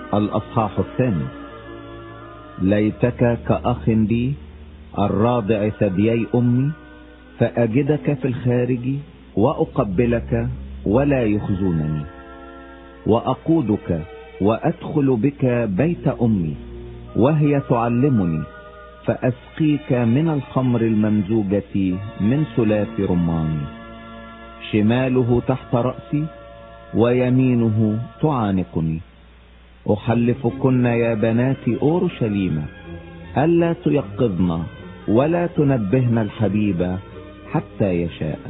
الأصحاح 2. ليتك كأخ لي الراضع ثديي أمي، فأجدك في الخارج وأقبلك ولا يخزونني، وأقودك وأدخل بك بيت أمي وهي تعلمني، فأسقيك من الخمر الممزوجة من سلاف رمان. شماله تحت رأسي ويمينه تعانقني. أحلفكن يا بنات أورشليم ألا تيقظن ولا تنبهن الحبيب حتى يشاء.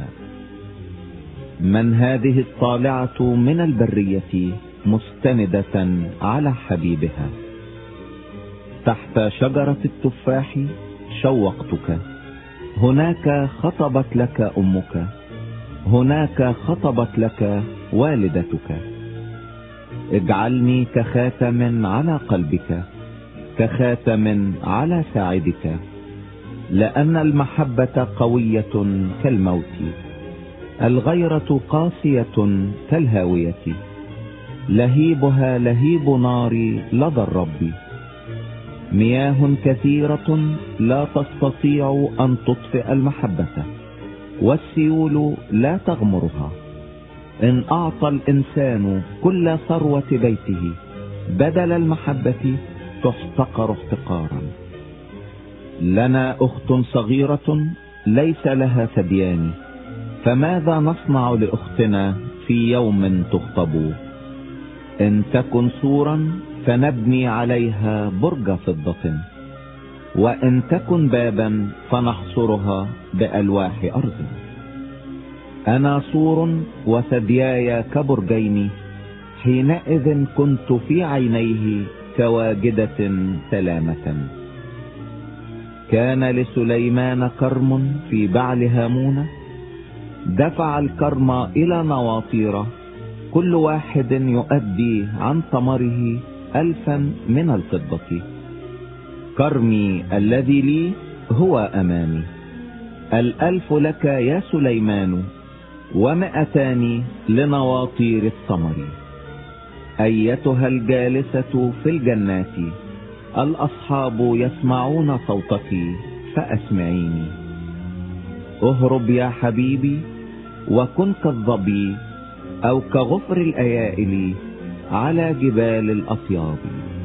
من هذه الطالعة من البرية مستندة على حبيبها؟ تحت شجرة التفاح شوقتك، هناك خطبت لك أمك، هناك خطبت لك والدتك. اجعلني كخاتم على قلبك، كخاتم على ساعدك، لأن المحبة قوية كالموت، الغيرة قاسية كالهاوية، لهيبها لهيب نار لدى الرب. مياه كثيرة لا تستطيع أن تطفئ المحبة، والسيول لا تغمرها. إن أعطى الإنسان كل ثروة بيته بدل المحبة تحتقر احتقارا. لنا أخت صغيرة ليس لها ثديان، فماذا نصنع لأختنا في يوم تخطب؟ إن تكن سورا فنبني عليها برج فضة، وإن تكن بابا فنحصرها بألواح أرض. أنا سور وثدياي كبرجين، حينئذ كنت في عينيه كواجدة سلامة. كان لسليمان كرم في بعل هامون، دفع الكرم إلى نواطير، كل واحد يؤدي عن ثمره 1000 من الفضة. كرمي الذي لي هو أمامي، 1000 لك يا سليمان، و200 لنواطير الثمر. أيتها الجالسة في الجنات، الأصحاب يسمعون صوتك فأسمعيني. اهرب يا حبيبي وكن كالظبي أو كغفر الأيائل على جبال الأطياب.